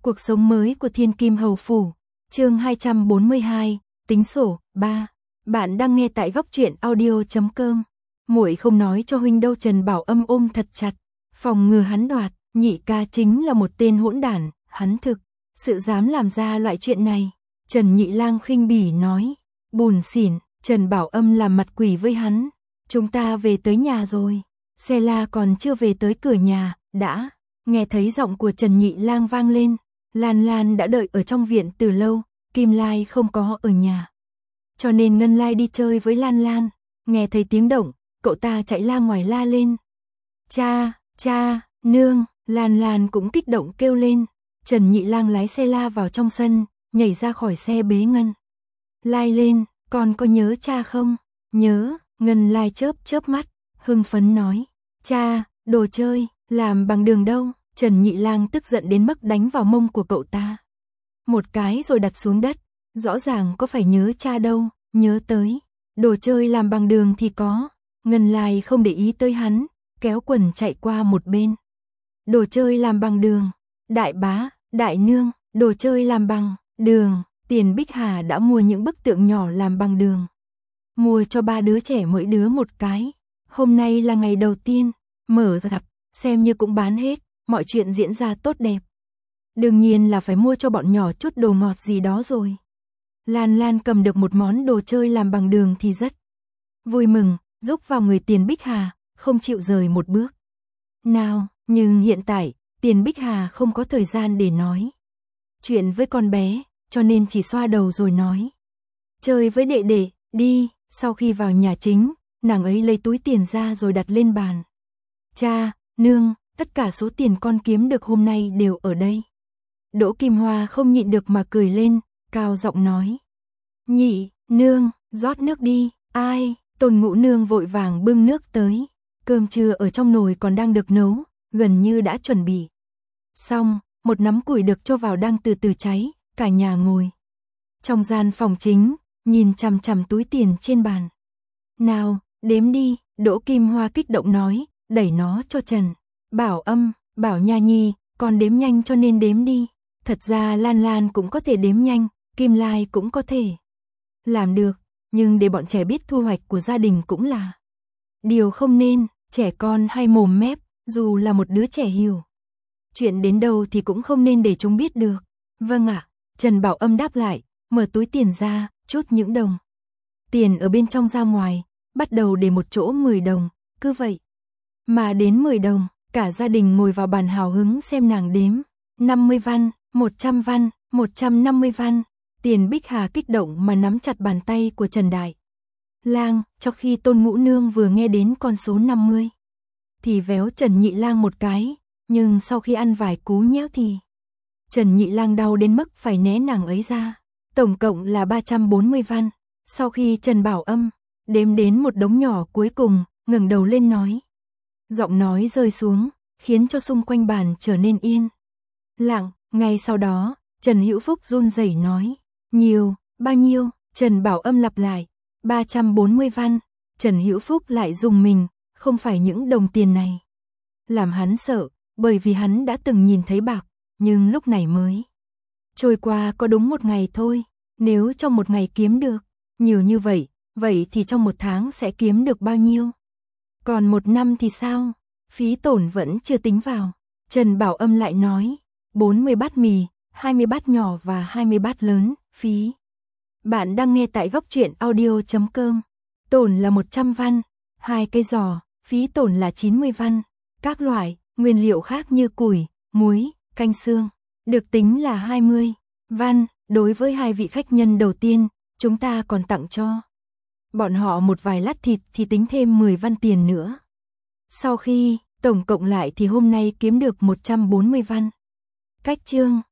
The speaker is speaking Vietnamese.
Cuộc sống mới của Thiên Kim Hầu Phủ, chương 242, tính sổ, 3. Bạn đang nghe tại góc truyện audio.com. Muội không nói cho huynh đâu. Trần Bảo Âm ôm thật chặt, phòng ngừa hắn đoạt. Nhị ca chính là một tên hỗn đản, hắn thực sự dám làm ra loại chuyện này. Trần Nhị Lang khinh bỉ nói, bùn xỉn. Trần Bảo Âm làm mặt quỷ với hắn. Chúng ta về tới nhà rồi. Xe la còn chưa về tới cửa nhà, đã nghe thấy giọng của Trần Nhị Lang vang lên. Lan Lan đã đợi ở trong viện từ lâu, Kim Lai không có ở nhà. Cho nên Ngân Lai đi chơi với Lan Lan, nghe thấy tiếng động, cậu ta chạy ra ngoài la lên. Cha, cha, nương. Lan Lan cũng kích động kêu lên. Trần Nhị Lang lái xe la vào trong sân, nhảy ra khỏi xe bế Ngân Lai lên, con có nhớ cha không? Nhớ. Ngân Lai chớp chớp mắt, hưng phấn nói. Cha, đồ chơi, làm bằng đường đâu? Trần Nhị Lang tức giận đến mức đánh vào mông của cậu ta một cái rồi đặt xuống đất. Rõ ràng có phải nhớ cha đâu, nhớ tới. Đồ chơi làm bằng đường thì có. Ngân Lai không để ý tới hắn, kéo quần chạy qua một bên. Đồ chơi làm bằng đường. Đại bá, đại nương, đồ chơi làm bằng đường. Tiền Bích Hà đã mua những bức tượng nhỏ làm bằng đường. Mua cho 3 đứa trẻ mỗi đứa một cái. Hôm nay là ngày đầu tiên, mở rạp, xem như cũng bán hết. Mọi chuyện diễn ra tốt đẹp. Đương nhiên là phải mua cho bọn nhỏ chút đồ ngọt gì đó rồi. Lan Lan cầm được một món đồ chơi làm bằng đường thì rất vui mừng, rúc vào người Tiền Bích Hà, không chịu rời một bước nào. Nhưng hiện tại, Tiền Bích Hà không có thời gian để nói chuyện với con bé, cho nên chỉ xoa đầu rồi nói. Chơi với đệ đệ, đi. Sau khi vào nhà chính, nàng ấy lấy túi tiền ra rồi đặt lên bàn. Cha, nương, tất cả số tiền con kiếm được hôm nay đều ở đây. Đỗ Kim Hoa không nhịn được mà cười lên, cao giọng nói. Nhị, nương, rót nước đi. Ai? Tôn Ngũ nương vội vàng bưng nước tới. Cơm trưa ở trong nồi còn đang được nấu, gần như đã chuẩn bị xong. Một nắm củi được cho vào đang từ từ cháy. Cả nhà ngồi trong gian phòng chính, nhìn chằm chằm túi tiền trên bàn. Nào, đếm đi. Đỗ Kim Hoa kích động nói, đẩy nó cho Trần Bảo Âm. Bảo Nha Nhi, con đếm nhanh cho nên đếm đi. Thật ra Lan Lan cũng có thể đếm nhanh, Kim Lai cũng có thể làm được, nhưng để bọn trẻ biết thu hoạch của gia đình cũng là điều không nên. Trẻ con hay mồm mép, dù là một đứa trẻ hiểu chuyện đến đâu thì cũng không nên để chúng biết được. Vâng ạ. Trần Bảo Âm đáp lại, mở túi tiền ra, chút những đồng tiền ở bên trong ra ngoài, bắt đầu để một chỗ 10 đồng, cứ vậy mà đến 10 đồng. Cả gia đình ngồi vào bàn hào hứng xem nàng đếm. 50 văn, 100 văn, 150 văn. Tiền Bích Hà kích động mà nắm chặt bàn tay của Trần Đại Lang, trong khi Tôn Ngũ nương vừa nghe đến con số 50 thì véo Trần Nhị Lang một cái, nhưng sau khi ăn vài cú nhéo thì Trần Nhị Lang đau đến mức phải né nàng ấy ra. Tổng cộng là 340 văn. Sau khi Trần Bảo Âm đếm đến một đống nhỏ cuối cùng, ngẩng đầu lên nói. Giọng nói rơi xuống, khiến cho xung quanh bàn trở nên yên lặng. Ngay sau đó, Trần Hữu Phúc run rẩy nói. Nhiều, bao nhiêu? Trần Bảo Âm lặp lại. 340 văn. Trần Hữu Phúc lại dùng mình, không phải những đồng tiền này làm hắn sợ, bởi vì hắn đã từng nhìn thấy bạc, nhưng lúc này mới trôi qua có đúng một ngày thôi. Nếu trong một ngày kiếm được nhiều như vậy, vậy thì trong một tháng sẽ kiếm được bao nhiêu? Còn một năm thì sao? Phí tổn vẫn chưa tính vào. Trần Bảo Âm lại nói, 40 bát mì, 20 bát nhỏ và 20 bát lớn, phí. Bạn đang nghe tại góc truyện audio.com. Tổn là 100 văn, 2 cây giò, phí tổn là 90 văn. Các loại nguyên liệu khác như củi, muối, canh xương được tính là 20 văn. Đối với 2 vị khách nhân đầu tiên, chúng ta còn tặng cho bọn họ một vài lát thịt thì tính thêm 10 văn tiền nữa. Sau khi tổng cộng lại thì hôm nay kiếm được 140 văn. Cách chương